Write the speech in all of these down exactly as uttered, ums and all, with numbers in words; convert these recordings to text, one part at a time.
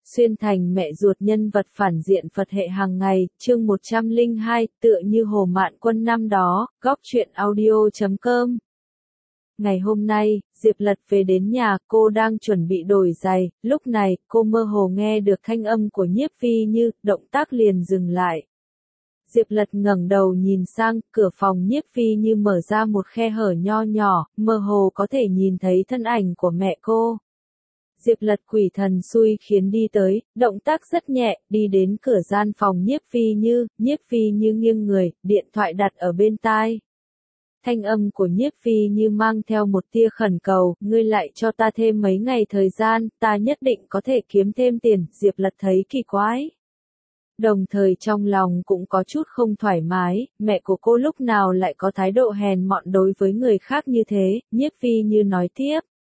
Xuyên thành mẹ ruột nhân vật phản diện Phật hệ hàng ngày, chương một trăm lẻ hai, tựa như Hồ Mạn Quân năm đó, góc truyện audio chấm com. Ngày hôm nay, Diệp Lật về đến nhà, cô đang chuẩn bị đổi giày, lúc này, cô mơ hồ nghe được thanh âm của Nhiếp Phi Như, động tác liền dừng lại. Diệp Lật ngẩng đầu nhìn sang, cửa phòng Nhiếp Phi Như mở ra một khe hở nho nhỏ, mơ hồ có thể nhìn thấy thân ảnh của mẹ cô. Diệp Lật quỷ thần xui khiến đi tới, động tác rất nhẹ, đi đến cửa gian phòng Nhiếp Phi Như, Nhiếp Phi Như nghiêng người, điện thoại đặt ở bên tai. Thanh âm của Nhiếp Phi Như mang theo một tia khẩn cầu, ngươi lại cho ta thêm mấy ngày thời gian, ta nhất định có thể kiếm thêm tiền, Diệp Lật thấy kỳ quái. Đồng thời trong lòng cũng có chút không thoải mái, mẹ của cô lúc nào lại có thái độ hèn mọn đối với người khác như thế, Nhiếp Phi Như nói tiếp.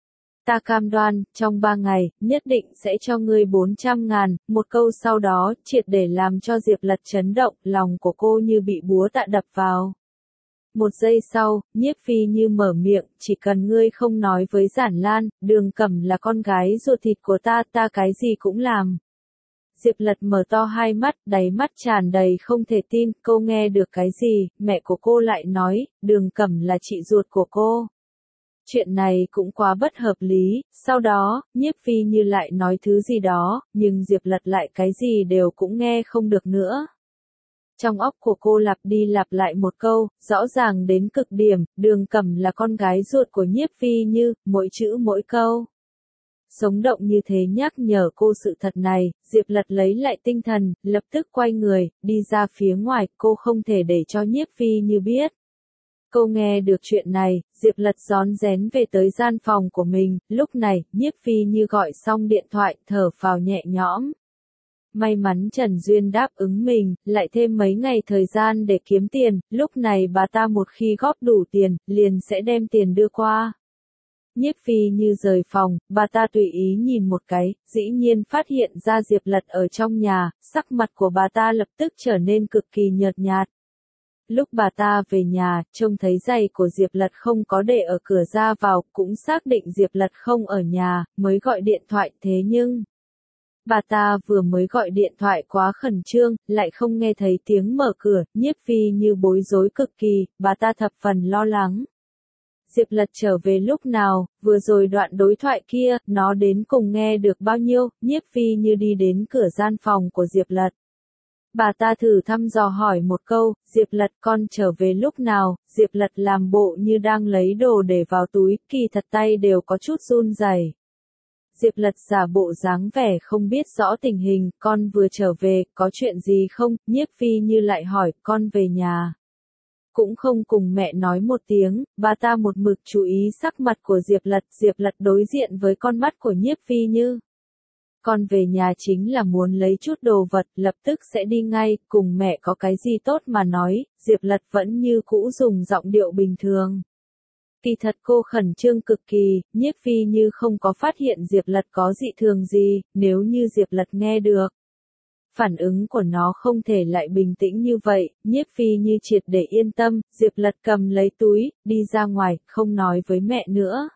Ta cam đoan, trong ba ngày, nhất định sẽ cho ngươi bốn trăm ngàn, một câu sau đó, triệt để làm cho Diệp Lật chấn động, lòng của cô như bị búa tạ đập vào. Một giây sau, Nhiếp Phi Như mở miệng, chỉ cần ngươi không nói với Giản Lan, Đường Cẩm là con gái ruột thịt của ta, ta cái gì cũng làm. Diệp Lật mở to hai mắt, đáy mắt tràn đầy không thể tin, cô nghe được cái gì, mẹ của cô lại nói, Đường Cẩm là chị ruột của cô. Chuyện này cũng quá bất hợp lý, sau đó, Nhiếp Phi Như lại nói thứ gì đó, nhưng Diệp Lật lại cái gì đều cũng nghe không được nữa. Trong óc của cô lặp đi lặp lại một câu, rõ ràng đến cực điểm, Đường Cẩm là con gái ruột của Nhiếp Phi Như, mỗi chữ mỗi câu. Sống động như thế nhắc nhở cô sự thật này, Diệp Lật lấy lại tinh thần, lập tức quay người, đi ra phía ngoài, cô không thể để cho Nhiếp Phi Như biết. Cô nghe được chuyện này, Diệp Lật rón rén về tới gian phòng của mình, lúc này, Nhiếp Phi Như gọi xong điện thoại, thở phào nhẹ nhõm. May mắn Trần Duyên đáp ứng mình, lại thêm mấy ngày thời gian để kiếm tiền, lúc này bà ta một khi góp đủ tiền, liền sẽ đem tiền đưa qua. Nhiếp Phi Như rời phòng, bà ta tùy ý nhìn một cái, dĩ nhiên phát hiện ra Diệp Lật ở trong nhà, sắc mặt của bà ta lập tức trở nên cực kỳ nhợt nhạt. Lúc bà ta về nhà, trông thấy giày của Diệp Lật không có để ở cửa ra vào, cũng xác định Diệp Lật không ở nhà, mới gọi điện thoại, thế nhưng... Bà ta vừa mới gọi điện thoại quá khẩn trương, lại không nghe thấy tiếng mở cửa, Nhiếp Phi Như bối rối cực kỳ, bà ta thập phần lo lắng. Diệp Lật trở về lúc nào, vừa rồi đoạn đối thoại kia, nó đến cùng nghe được bao nhiêu, Nhiếp Phi Như đi đến cửa gian phòng của Diệp Lật. Bà ta thử thăm dò hỏi một câu, Diệp Lật con trở về lúc nào, Diệp Lật làm bộ như đang lấy đồ để vào túi, kỳ thật tay đều có chút run rẩy. Diệp Lật giả bộ dáng vẻ không biết rõ tình hình, con vừa trở về, có chuyện gì không, Nhiếp Phi Như lại hỏi, con về nhà. Cũng không cùng mẹ nói một tiếng, bà ta một mực chú ý sắc mặt của Diệp Lật, Diệp Lật đối diện với con mắt của Nhiếp Phi Như. Con về nhà chính là muốn lấy chút đồ vật, lập tức sẽ đi ngay, cùng mẹ có cái gì tốt mà nói, Diệp Lật vẫn như cũ dùng giọng điệu bình thường. Kỳ thật cô khẩn trương cực kỳ, Nhiếp Phi Như không có phát hiện Diệp Lật có dị thường gì, nếu như Diệp Lật nghe được. Phản ứng của nó không thể lại bình tĩnh như vậy, Nhiếp Phi Như triệt để yên tâm, Diệp Lật cầm lấy túi, đi ra ngoài, không nói với mẹ nữa.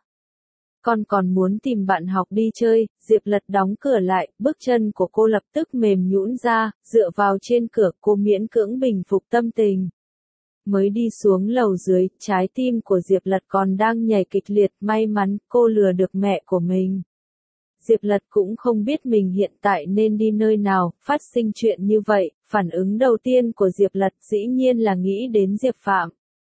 Con còn muốn tìm bạn học đi chơi, Diệp Lật đóng cửa lại, bước chân của cô lập tức mềm nhũn ra, dựa vào trên cửa cô miễn cưỡng bình phục tâm tình. Mới đi xuống lầu dưới, trái tim của Diệp Lật còn đang nhảy kịch liệt, may mắn cô lừa được mẹ của mình. Diệp Lật cũng không biết mình hiện tại nên đi nơi nào, phát sinh chuyện như vậy, phản ứng đầu tiên của Diệp Lật dĩ nhiên là nghĩ đến Diệp Phạm.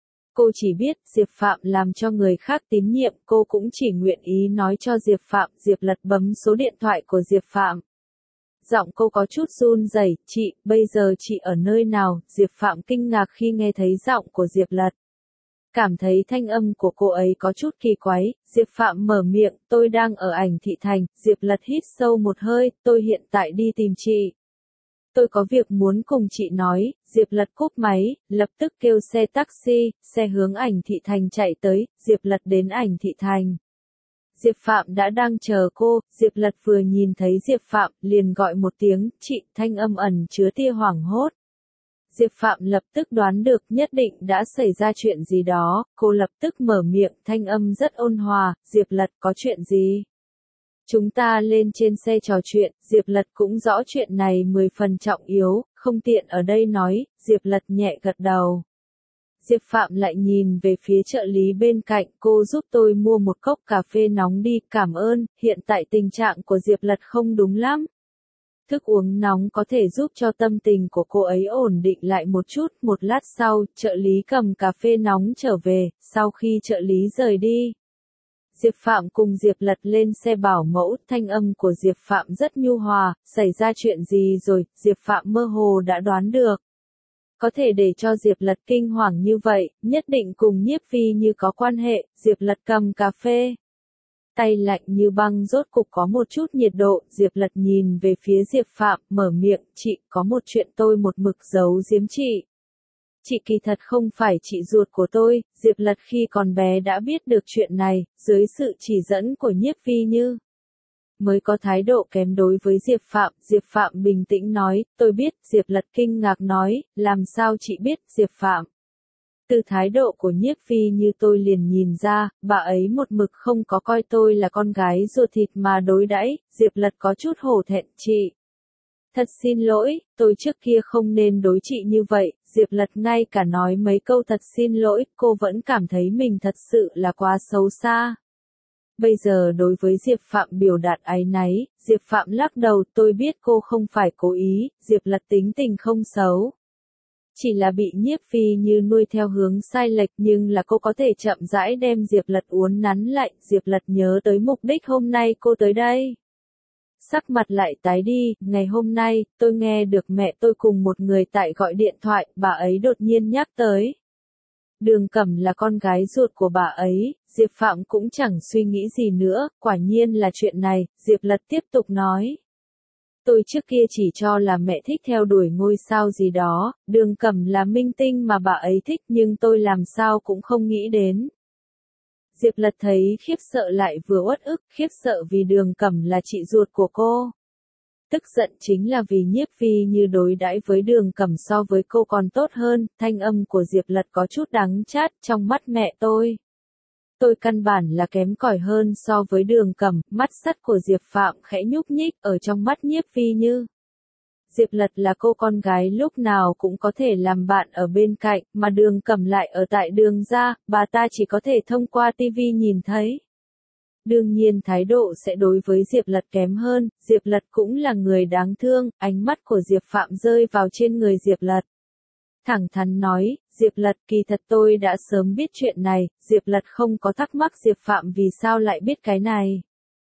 Cô chỉ biết Diệp Phạm làm cho người khác tín nhiệm, cô cũng chỉ nguyện ý nói cho Diệp Phạm, Diệp Lật bấm số điện thoại của Diệp Phạm. Giọng cô có chút run rẩy, chị, bây giờ chị ở nơi nào, Diệp Phạm kinh ngạc khi nghe thấy giọng của Diệp Lật. Cảm thấy thanh âm của cô ấy có chút kỳ quái, Diệp Phạm mở miệng, tôi đang ở Ảnh Thị Thành, Diệp Lật hít sâu một hơi, tôi hiện tại đi tìm chị. Tôi có việc muốn cùng chị nói, Diệp Lật cúp máy, lập tức kêu xe taxi, xe hướng Ảnh Thị Thành chạy tới, Diệp Lật đến Ảnh Thị Thành. Diệp Phạm đã đang chờ cô, Diệp Lật vừa nhìn thấy Diệp Phạm, liền gọi một tiếng, chị, thanh âm ẩn chứa tia hoảng hốt. Diệp Phạm lập tức đoán được nhất định đã xảy ra chuyện gì đó, cô lập tức mở miệng, thanh âm rất ôn hòa, Diệp Lật có chuyện gì? Chúng ta lên trên xe trò chuyện, Diệp Lật cũng rõ chuyện này mười phần trọng yếu, không tiện ở đây nói, Diệp Lật nhẹ gật đầu. Diệp Phạm lại nhìn về phía trợ lý bên cạnh, cô giúp tôi mua một cốc cà phê nóng đi, cảm ơn, hiện tại tình trạng của Diệp Lật không đúng lắm. Thức uống nóng có thể giúp cho tâm tình của cô ấy ổn định lại một chút, một lát sau, trợ lý cầm cà phê nóng trở về, sau khi trợ lý rời đi. Diệp Phạm cùng Diệp Lật lên xe bảo mẫu, thanh âm của Diệp Phạm rất nhu hòa, xảy ra chuyện gì rồi, Diệp Phạm mơ hồ đã đoán được. Có thể để cho Diệp Lật kinh hoàng như vậy, nhất định cùng Nhiếp Phi Như có quan hệ, Diệp Lật cầm cà phê. Tay lạnh như băng rốt cục có một chút nhiệt độ, Diệp Lật nhìn về phía Diệp Phạm, mở miệng, chị, có một chuyện tôi một mực giấu giếm chị. Chị kỳ thật không phải chị ruột của tôi, Diệp Lật khi còn bé đã biết được chuyện này, dưới sự chỉ dẫn của Nhiếp Phi Như. Mới có thái độ kém đối với Diệp Phạm, Diệp Phạm bình tĩnh nói, tôi biết, Diệp Lật kinh ngạc nói, làm sao chị biết, Diệp Phạm. Từ thái độ của Nhiếp Phi Như tôi liền nhìn ra, bà ấy một mực không có coi tôi là con gái ruột thịt mà đối đãi, Diệp Lật có chút hổ thẹn, chị. Thật xin lỗi, tôi trước kia không nên đối chị như vậy, Diệp Lật ngay cả nói mấy câu thật xin lỗi, cô vẫn cảm thấy mình thật sự là quá xấu xa. Bây giờ đối với Diệp Phạm biểu đạt áy náy, Diệp Phạm lắc đầu, tôi biết cô không phải cố ý, Diệp Lật tính tình không xấu. Chỉ là bị Nhiếp Phi Như nuôi theo hướng sai lệch, nhưng là cô có thể chậm rãi đem Diệp Lật uốn nắn lại, Diệp Lật nhớ tới mục đích hôm nay cô tới đây. Sắc mặt lại tái đi, ngày hôm nay, tôi nghe được mẹ tôi cùng một người tại gọi điện thoại, bà ấy đột nhiên nhắc tới. Đường Cẩm là con gái ruột của bà ấy, Diệp Phạm cũng chẳng suy nghĩ gì nữa, quả nhiên là chuyện này, Diệp Lật tiếp tục nói. Tôi trước kia chỉ cho là mẹ thích theo đuổi ngôi sao gì đó, Đường Cẩm là minh tinh mà bà ấy thích nhưng tôi làm sao cũng không nghĩ đến. Diệp Lật thấy khiếp sợ lại vừa uất ức, khiếp sợ vì Đường Cẩm là chị ruột của cô. Tức giận chính là vì Nhiếp Phi Như đối đãi với Đường Cẩm so với cô còn tốt hơn, thanh âm của Diệp Lật có chút đắng chát trong mắt mẹ tôi. Tôi căn bản là kém cỏi hơn so với Đường Cẩm, mắt sắt của Diệp Phạm khẽ nhúc nhích ở trong mắt Nhiếp Phi Như. Diệp Lật là cô con gái lúc nào cũng có thể làm bạn ở bên cạnh, mà Đường Cẩm lại ở tại Đường gia, bà ta chỉ có thể thông qua tivi nhìn thấy. Đương nhiên thái độ sẽ đối với Diệp Lật kém hơn, Diệp Lật cũng là người đáng thương, ánh mắt của Diệp Phạm rơi vào trên người Diệp Lật. Thẳng thắn nói, Diệp Lật kỳ thật tôi đã sớm biết chuyện này, Diệp Lật không có thắc mắc Diệp Phạm vì sao lại biết cái này.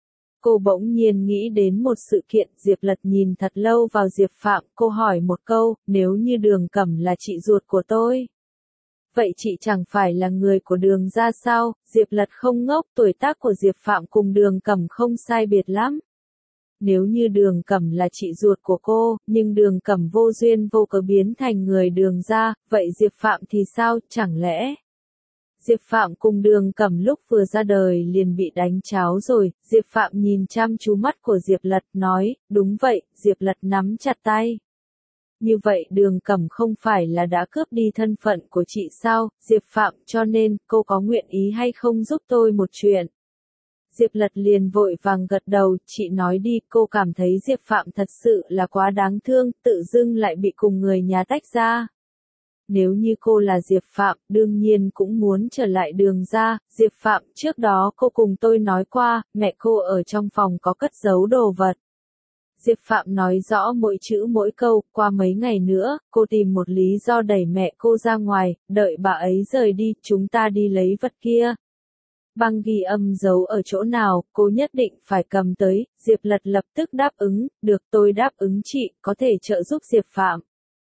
Cô bỗng nhiên nghĩ đến một sự kiện, Diệp Lật nhìn thật lâu vào Diệp Phạm, cô hỏi một câu, nếu như Đường Cẩm là chị ruột của tôi. Vậy chị chẳng phải là người của Đường gia sao, Diệp Lật không ngốc, tuổi tác của Diệp Phạm cùng Đường Cẩm không sai biệt lắm. Nếu như Đường Cẩm là chị ruột của cô, nhưng Đường Cẩm vô duyên vô cớ biến thành người Đường gia, vậy Diệp Phạm thì sao, chẳng lẽ? Diệp Phạm cùng Đường Cẩm lúc vừa ra đời liền bị đánh cháo rồi, Diệp Phạm nhìn chăm chú mắt của Diệp Lật nói, đúng vậy, Diệp Lật nắm chặt tay. Như vậy Đường Cẩm không phải là đã cướp đi thân phận của chị sao, Diệp Phạm, cho nên, cô có nguyện ý hay không giúp tôi một chuyện? Diệp Lật liền vội vàng gật đầu, chị nói đi, cô cảm thấy Diệp Phạm thật sự là quá đáng thương, tự dưng lại bị cùng người nhà tách ra. Nếu như cô là Diệp Phạm, đương nhiên cũng muốn trở lại Đường gia, Diệp Phạm, trước đó cô cùng tôi nói qua, mẹ cô ở trong phòng có cất giấu đồ vật. Diệp Phạm nói rõ mỗi chữ mỗi câu, qua mấy ngày nữa, cô tìm một lý do đẩy mẹ cô ra ngoài, đợi bà ấy rời đi, chúng ta đi lấy vật kia. Băng ghi âm giấu ở chỗ nào, cô nhất định phải cầm tới, Diệp Lật lập tức đáp ứng, được tôi đáp ứng chị, có thể trợ giúp Diệp Phạm.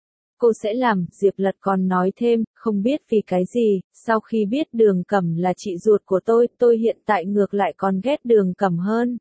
Cô sẽ làm, Diệp Lật còn nói thêm, không biết vì cái gì, sau khi biết Đường Cẩm là chị ruột của tôi, tôi hiện tại ngược lại còn ghét Đường Cẩm hơn.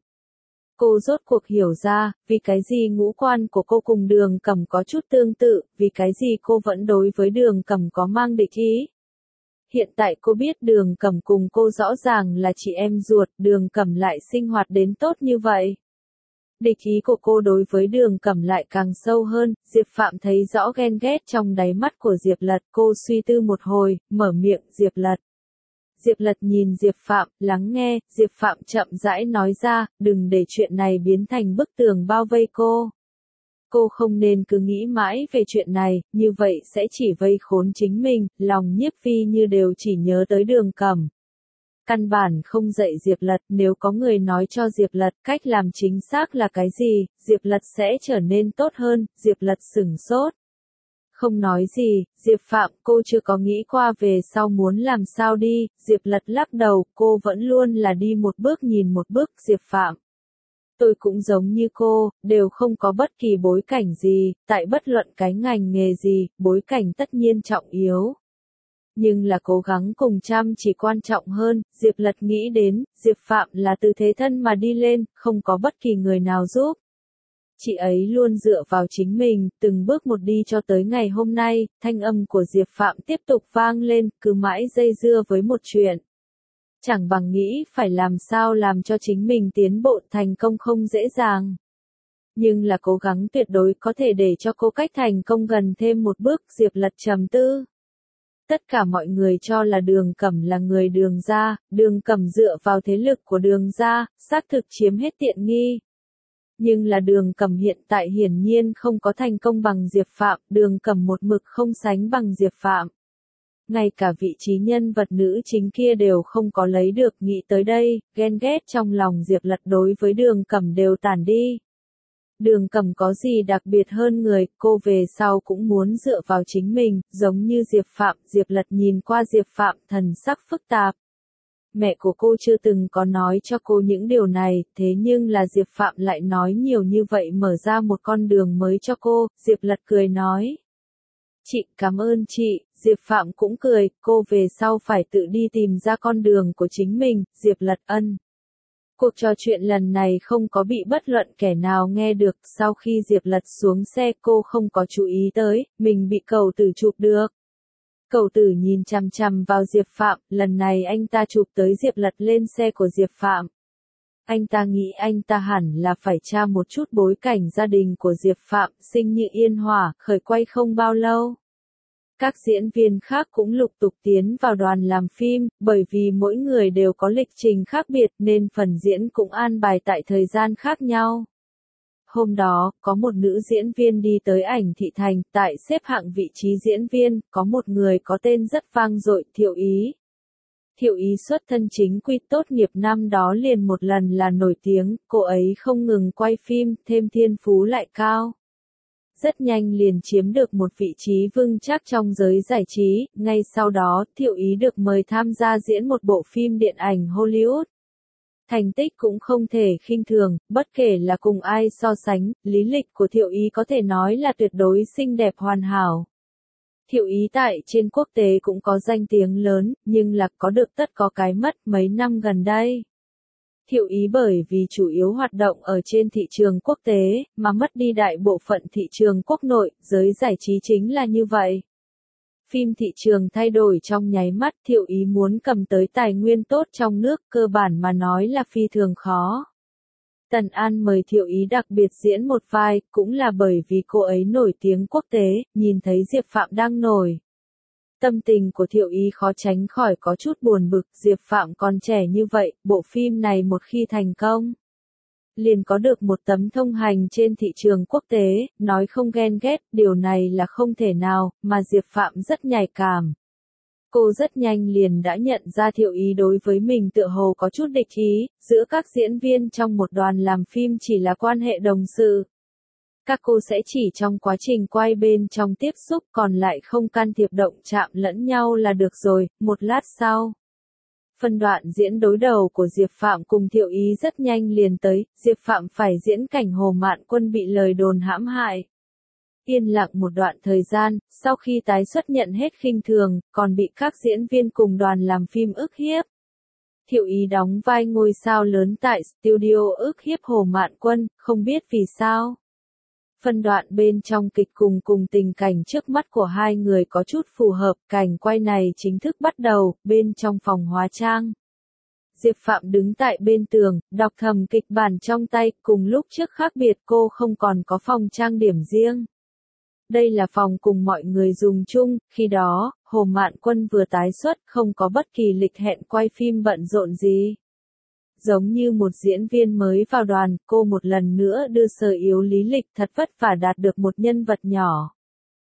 Cô rốt cuộc hiểu ra, vì cái gì ngũ quan của cô cùng Đường Cẩm có chút tương tự, vì cái gì cô vẫn đối với Đường Cẩm có mang địch ý. Hiện tại cô biết Đường Cẩm cùng cô rõ ràng là chị em ruột, Đường Cẩm lại sinh hoạt đến tốt như vậy. Địch ý của cô đối với Đường Cẩm lại càng sâu hơn, Diệp Phạm thấy rõ ghen ghét trong đáy mắt của Diệp Lật, cô suy tư một hồi, mở miệng, Diệp Lật. Diệp Lật nhìn Diệp Phạm, lắng nghe, Diệp Phạm chậm rãi nói ra, đừng để chuyện này biến thành bức tường bao vây cô. Cô không nên cứ nghĩ mãi về chuyện này, như vậy sẽ chỉ vây khốn chính mình, lòng Nhiếp Phi Như đều chỉ nhớ tới Đường Cẩm. Căn bản không dạy Diệp Lật, nếu có người nói cho Diệp Lật cách làm chính xác là cái gì, Diệp Lật sẽ trở nên tốt hơn, Diệp Lật sửng sốt. Không nói gì, Diệp Phạm, cô chưa có nghĩ qua về sau muốn làm sao đi, Diệp Lật lắc đầu, cô vẫn luôn là đi một bước nhìn một bước, Diệp Phạm. Tôi cũng giống như cô, đều không có bất kỳ bối cảnh gì, tại bất luận cái ngành nghề gì, bối cảnh tất nhiên trọng yếu. Nhưng là cố gắng cùng chăm chỉ quan trọng hơn, Diệp Lật nghĩ đến, Diệp Phạm là từ thế thân mà đi lên, không có bất kỳ người nào giúp. Chị ấy luôn dựa vào chính mình, từng bước một đi cho tới ngày hôm nay, thanh âm của Diệp Phạm tiếp tục vang lên, cứ mãi dây dưa với một chuyện. Chẳng bằng nghĩ phải làm sao làm cho chính mình tiến bộ thành công không dễ dàng. Nhưng là cố gắng tuyệt đối có thể để cho cô cách thành công gần thêm một bước, Diệp Lật trầm tư. Tất cả mọi người cho là Đường Cẩm là người Đường gia, Đường Cẩm dựa vào thế lực của Đường gia, xác thực chiếm hết tiện nghi. Nhưng là Đường Cẩm hiện tại hiển nhiên không có thành công bằng Diệp Phạm, Đường Cẩm một mực không sánh bằng Diệp Phạm. Ngay cả vị trí nhân vật nữ chính kia đều không có lấy được, nghĩ tới đây, ghen ghét trong lòng Diệp Lật đối với Đường Cẩm đều tản đi. Đường Cẩm có gì đặc biệt hơn người, cô về sau cũng muốn dựa vào chính mình, giống như Diệp Phạm, Diệp Lật nhìn qua Diệp Phạm, thần sắc phức tạp. Mẹ của cô chưa từng có nói cho cô những điều này, thế nhưng là Diệp Phạm lại nói nhiều như vậy mở ra một con đường mới cho cô, Diệp Lật cười nói. Chị, cảm ơn chị, Diệp Phạm cũng cười, cô về sau phải tự đi tìm ra con đường của chính mình, Diệp Lật ân. Cuộc trò chuyện lần này không có bị bất luận kẻ nào nghe được, sau khi Diệp Lật xuống xe cô không có chú ý tới, mình bị Cẩu Tử chụp được. Cẩu Tử nhìn chằm chằm vào Diệp Phạm, lần này anh ta chụp tới Diệp Lật lên xe của Diệp Phạm. Anh ta nghĩ anh ta hẳn là phải tra một chút bối cảnh gia đình của Diệp Phạm, sinh như yên hòa, khởi quay không bao lâu. Các diễn viên khác cũng lục tục tiến vào đoàn làm phim, bởi vì mỗi người đều có lịch trình khác biệt nên phần diễn cũng an bài tại thời gian khác nhau. Hôm đó, có một nữ diễn viên đi tới Ảnh Thị Thành, tại xếp hạng vị trí diễn viên, có một người có tên rất vang dội, Thiệu Ý. Thiệu Ý xuất thân chính quy tốt nghiệp năm đó liền một lần là nổi tiếng, cô ấy không ngừng quay phim, thêm thiên phú lại cao. Rất nhanh liền chiếm được một vị trí vững chắc trong giới giải trí, ngay sau đó, Thiệu Ý được mời tham gia diễn một bộ phim điện ảnh Hollywood. Thành tích cũng không thể khinh thường, bất kể là cùng ai so sánh, lý lịch của Thiệu Ý có thể nói là tuyệt đối xinh đẹp hoàn hảo. Thiệu Ý tại trên quốc tế cũng có danh tiếng lớn, nhưng là có được tất có cái mất mấy năm gần đây. Thiệu Ý bởi vì chủ yếu hoạt động ở trên thị trường quốc tế, mà mất đi đại bộ phận thị trường quốc nội, giới giải trí chính là như vậy. Phim thị trường thay đổi trong nháy mắt, Thiệu Ý muốn cầm tới tài nguyên tốt trong nước, cơ bản mà nói là phi thường khó. Tần An mời Thiệu Ý đặc biệt diễn một vai, cũng là bởi vì cô ấy nổi tiếng quốc tế, nhìn thấy Diệp Phạm đang nổi. Tâm tình của Thiệu Ý khó tránh khỏi có chút buồn bực, Diệp Phạm còn trẻ như vậy, bộ phim này một khi thành công, liền có được một tấm thông hành trên thị trường quốc tế, nói không ghen ghét, điều này là không thể nào, mà Diệp Phạm rất nhạy cảm. Cô rất nhanh liền đã nhận ra Thiệu Ý đối với mình tựa hồ có chút địch ý, giữa các diễn viên trong một đoàn làm phim chỉ là quan hệ đồng sự. Các cô sẽ chỉ trong quá trình quay bên trong tiếp xúc, còn lại không can thiệp động chạm lẫn nhau là được rồi. Một lát sau, phân đoạn diễn đối đầu của Diệp Phạm cùng Thiệu Ý rất nhanh liền tới, Diệp Phạm phải diễn cảnh Hồ Mạn Quân bị lời đồn hãm hại. Yên lặng một đoạn thời gian, sau khi tái xuất nhận hết khinh thường, còn bị các diễn viên cùng đoàn làm phim ức hiếp. Thiệu Ý đóng vai ngôi sao lớn tại studio ức hiếp Hồ Mạn Quân, không biết vì sao. Phân đoạn bên trong kịch cùng cùng tình cảnh trước mắt của hai người có chút phù hợp, cảnh quay này chính thức bắt đầu, bên trong phòng hóa trang. Diệp Phạm đứng tại bên tường, đọc thầm kịch bản trong tay, cùng lúc trước khác biệt cô không còn có phòng trang điểm riêng. Đây là phòng cùng mọi người dùng chung, khi đó, Hồ Mạn Quân vừa tái xuất, không có bất kỳ lịch hẹn quay phim bận rộn gì. Giống như một diễn viên mới vào đoàn, cô một lần nữa đưa sở yếu lý lịch thật vất vả đạt được một nhân vật nhỏ.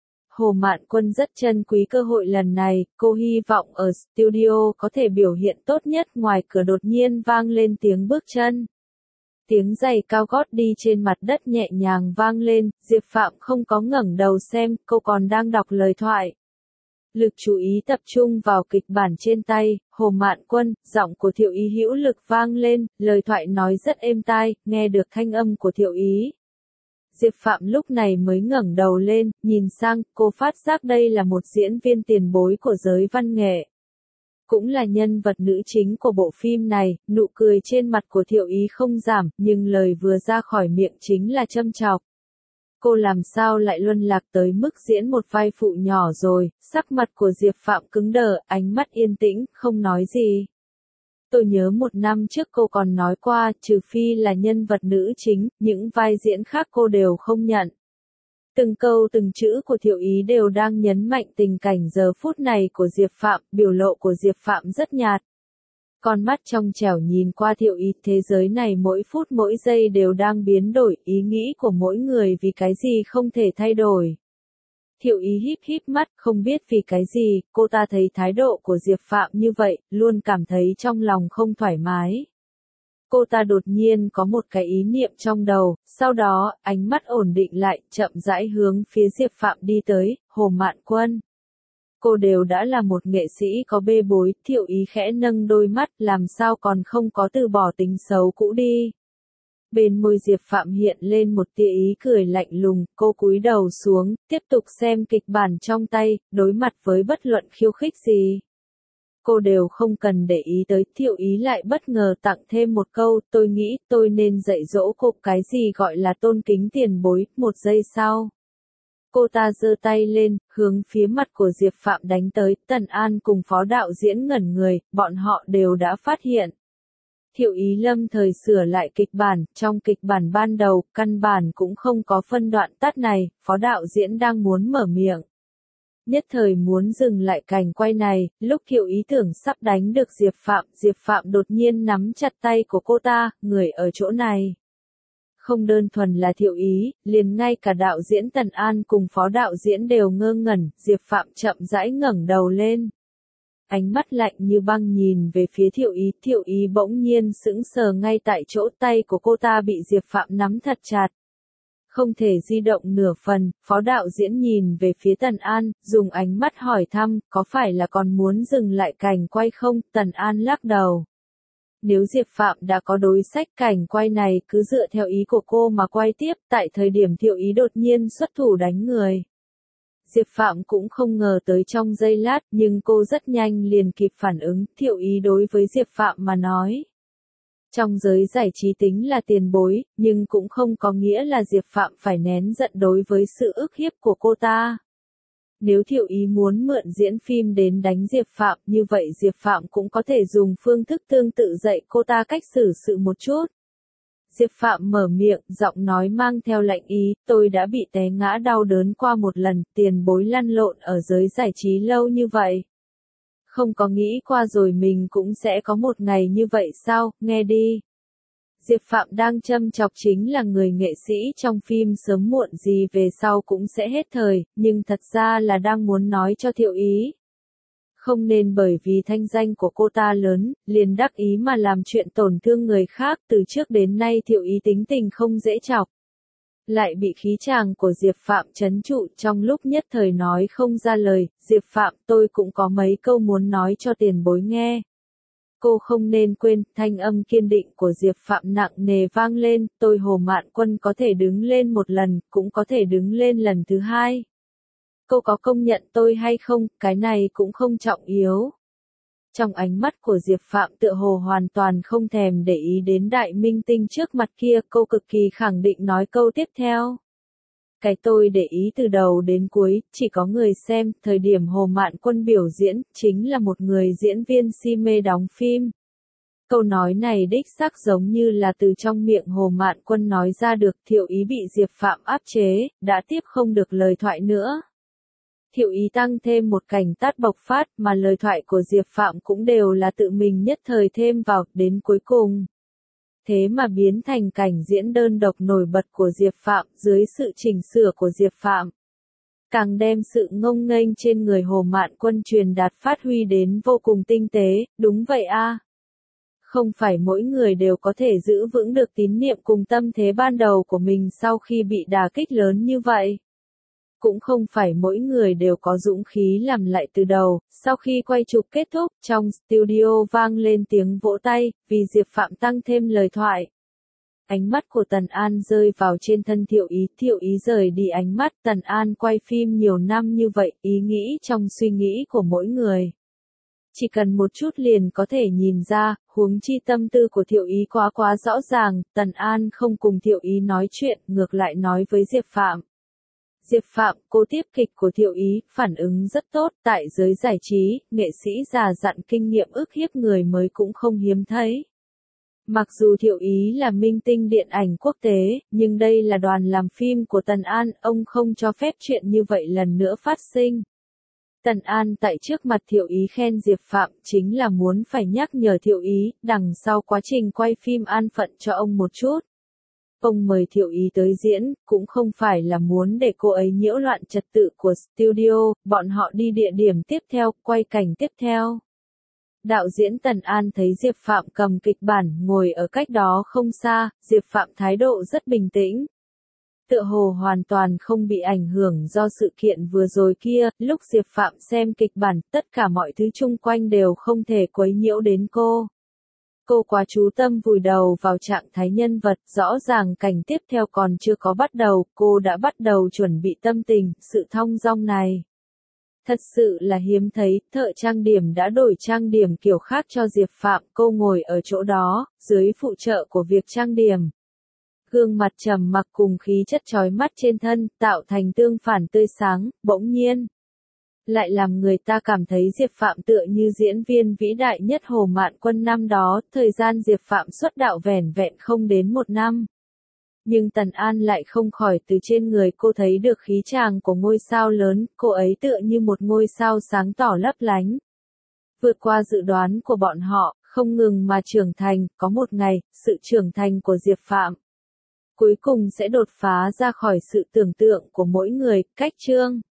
Hồ Mạn Quân rất trân quý cơ hội lần này, cô hy vọng ở studio có thể biểu hiện tốt nhất. Ngoài cửa đột nhiên vang lên tiếng bước chân. Tiếng giày cao gót đi trên mặt đất nhẹ nhàng vang lên, Diệp Phạm không có ngẩng đầu xem, cô còn đang đọc lời thoại. Lực chú ý tập trung vào kịch bản trên tay, Hồ Mạn Quân, giọng của Thiệu Ý hữu lực vang lên, lời thoại nói rất êm tai, nghe được thanh âm của Thiệu Ý. Diệp Phạm lúc này mới ngẩng đầu lên, nhìn sang, cô phát giác đây là một diễn viên tiền bối của giới văn nghệ. Cũng là nhân vật nữ chính của bộ phim này, nụ cười trên mặt của Thiệu Ý không giảm, nhưng lời vừa ra khỏi miệng chính là châm chọc. Cô làm sao lại luân lạc tới mức diễn một vai phụ nhỏ rồi, sắc mặt của Diệp Phạm cứng đờ, ánh mắt yên tĩnh, không nói gì. Tôi nhớ một năm trước cô còn nói qua, trừ phi là nhân vật nữ chính, những vai diễn khác cô đều không nhận. Từng câu từng chữ của Thiệu Ý đều đang nhấn mạnh tình cảnh giờ phút này của Diệp Phạm, biểu lộ của Diệp Phạm rất nhạt. Con mắt trong trẻo nhìn qua Thiệu Ý, thế giới này mỗi phút mỗi giây đều đang biến đổi, ý nghĩ của mỗi người vì cái gì không thể thay đổi. Thiệu Ý híp híp mắt, không biết vì cái gì, cô ta thấy thái độ của Diệp Phạm như vậy, luôn cảm thấy trong lòng không thoải mái. Cô ta đột nhiên có một cái ý niệm trong đầu, sau đó, ánh mắt ổn định lại, chậm rãi hướng phía Diệp Phạm đi tới, Hồ Mạn Quân. Cô đều đã là một nghệ sĩ có bê bối, Thiệu Ý khẽ nâng đôi mắt, làm sao còn không có từ bỏ tính xấu cũ đi. Bên môi Diệp Phạm hiện lên một tia ý cười lạnh lùng, cô cúi đầu xuống, tiếp tục xem kịch bản trong tay, đối mặt với bất luận khiêu khích gì. Cô đều không cần để ý tới, Thiệu Ý lại bất ngờ tặng thêm một câu, tôi nghĩ tôi nên dạy dỗ cô cái gì gọi là tôn kính tiền bối, một giây sau. Cô ta giơ tay lên, hướng phía mặt của Diệp Phạm đánh tới, Tần An cùng phó đạo diễn ngẩn người, bọn họ đều đã phát hiện. Thiệu Ý lâm thời sửa lại kịch bản, trong kịch bản ban đầu, căn bản cũng không có phân đoạn tắt này, phó đạo diễn đang muốn mở miệng. Nhất thời muốn dừng lại cảnh quay này, lúc Thiệu Ý tưởng sắp đánh được Diệp Phạm, Diệp Phạm đột nhiên nắm chặt tay của cô ta, người ở chỗ này. Không đơn thuần là Thiệu Ý, liền ngay cả đạo diễn Tần An cùng phó đạo diễn đều ngơ ngẩn, Diệp Phạm chậm rãi ngẩng đầu lên. Ánh mắt lạnh như băng nhìn về phía Thiệu Ý, Thiệu Ý bỗng nhiên sững sờ ngay tại chỗ, tay của cô ta bị Diệp Phạm nắm thật chặt. Không thể di động nửa phần, phó đạo diễn nhìn về phía Tần An, dùng ánh mắt hỏi thăm, có phải là còn muốn dừng lại cảnh quay không, Tần An lắc đầu. Nếu Diệp Phạm đã có đối sách cảnh quay này cứ dựa theo ý của cô mà quay tiếp, tại thời điểm Thiệu Ý đột nhiên xuất thủ đánh người. Diệp Phạm cũng không ngờ tới trong giây lát, nhưng cô rất nhanh liền kịp phản ứng, Thiệu Ý đối với Diệp Phạm mà nói. Trong giới giải trí tính là tiền bối, nhưng cũng không có nghĩa là Diệp Phạm phải nén giận đối với sự ức hiếp của cô ta. Nếu Thiệu Ý muốn mượn diễn phim đến đánh Diệp Phạm, như vậy Diệp Phạm cũng có thể dùng phương thức tương tự dạy cô ta cách xử sự một chút. Diệp Phạm mở miệng, giọng nói mang theo lạnh ý, tôi đã bị té ngã đau đớn qua một lần, tiền bối lăn lộn ở giới giải trí lâu như vậy. Không có nghĩ qua rồi mình cũng sẽ có một ngày như vậy sao, nghe đi. Diệp Phạm đang châm chọc chính là người nghệ sĩ trong phim sớm muộn gì về sau cũng sẽ hết thời, nhưng thật ra là đang muốn nói cho Thiệu Ý. Không nên bởi vì thanh danh của cô ta lớn, liền đắc ý mà làm chuyện tổn thương người khác, từ trước đến nay Thiệu Ý tính tình không dễ chọc. Lại bị khí chàng của Diệp Phạm trấn trụ, trong lúc nhất thời nói không ra lời, Diệp Phạm tôi cũng có mấy câu muốn nói cho tiền bối nghe. Cô không nên quên, thanh âm kiên định của Diệp Phạm nặng nề vang lên, tôi Hồ Mạn Quân có thể đứng lên một lần, cũng có thể đứng lên lần thứ hai. Cô có công nhận tôi hay không, cái này cũng không trọng yếu. Trong ánh mắt của Diệp Phạm tựa hồ hoàn toàn không thèm để ý đến đại minh tinh trước mặt kia, cô cực kỳ khẳng định nói câu tiếp theo. Cái tôi để ý từ đầu đến cuối, chỉ có người xem, thời điểm Hồ Mạn Quân biểu diễn, chính là một người diễn viên si mê đóng phim. Câu nói này đích xác giống như là từ trong miệng Hồ Mạn Quân nói ra được, Thiệu Ý bị Diệp Phạm áp chế, đã tiếp không được lời thoại nữa. Thiệu Ý tăng thêm một cảnh tát bộc phát mà lời thoại của Diệp Phạm cũng đều là tự mình nhất thời thêm vào, đến cuối cùng. Thế mà biến thành cảnh diễn đơn độc nổi bật của Diệp Phạm dưới sự chỉnh sửa của Diệp Phạm. Càng đem sự ngông nghênh trên người Hồ Mạn Quân truyền đạt phát huy đến vô cùng tinh tế, đúng vậy a. Không phải mỗi người đều có thể giữ vững được tín niệm cùng tâm thế ban đầu của mình sau khi bị đả kích lớn như vậy. Cũng không phải mỗi người đều có dũng khí làm lại từ đầu, sau khi quay chụp kết thúc, trong studio vang lên tiếng vỗ tay, vì Diệp Phạm tăng thêm lời thoại. Ánh mắt của Tần An rơi vào trên thân Thiệu Ý, Thiệu Ý rời đi ánh mắt, Tần An quay phim nhiều năm như vậy, ý nghĩ trong suy nghĩ của mỗi người. Chỉ cần một chút liền có thể nhìn ra, huống chi tâm tư của Thiệu Ý quá quá rõ ràng, Tần An không cùng Thiệu Ý nói chuyện, ngược lại nói với Diệp Phạm. Diệp Phạm, cô tiếp kịch của Thiệu Ý, phản ứng rất tốt, tại giới giải trí, nghệ sĩ già dặn kinh nghiệm ức hiếp người mới cũng không hiếm thấy. Mặc dù Thiệu Ý là minh tinh điện ảnh quốc tế, nhưng đây là đoàn làm phim của Tần An, ông không cho phép chuyện như vậy lần nữa phát sinh. Tần An tại trước mặt Thiệu Ý khen Diệp Phạm chính là muốn phải nhắc nhở Thiệu Ý, đằng sau quá trình quay phim an phận cho ông một chút. Ông mời Thiệu Ý tới diễn, cũng không phải là muốn để cô ấy nhiễu loạn trật tự của studio, bọn họ đi địa điểm tiếp theo, quay cảnh tiếp theo. Đạo diễn Tần An thấy Diệp Phạm cầm kịch bản, ngồi ở cách đó không xa, Diệp Phạm thái độ rất bình tĩnh. Tựa hồ hoàn toàn không bị ảnh hưởng do sự kiện vừa rồi kia, lúc Diệp Phạm xem kịch bản, tất cả mọi thứ chung quanh đều không thể quấy nhiễu đến cô. Cô quá chú tâm vùi đầu vào trạng thái nhân vật, rõ ràng cảnh tiếp theo còn chưa có bắt đầu, cô đã bắt đầu chuẩn bị tâm tình, sự thong dong này. Thật sự là hiếm thấy, thợ trang điểm đã đổi trang điểm kiểu khác cho Diệp Phạm, cô ngồi ở chỗ đó, dưới phụ trợ của việc trang điểm. Gương mặt trầm mặc cùng khí chất chói mắt trên thân, tạo thành tương phản tươi sáng, bỗng nhiên. Lại làm người ta cảm thấy Diệp Phạm tựa như diễn viên vĩ đại nhất Hồ Mạn Quân năm đó, thời gian Diệp Phạm xuất đạo vẻn vẹn không đến một năm. Nhưng Tần An lại không khỏi từ trên người cô thấy được khí chàng của ngôi sao lớn, cô ấy tựa như một ngôi sao sáng tỏ lấp lánh. Vượt qua dự đoán của bọn họ, không ngừng mà trưởng thành, có một ngày, sự trưởng thành của Diệp Phạm cuối cùng sẽ đột phá ra khỏi sự tưởng tượng của mỗi người, cách chương.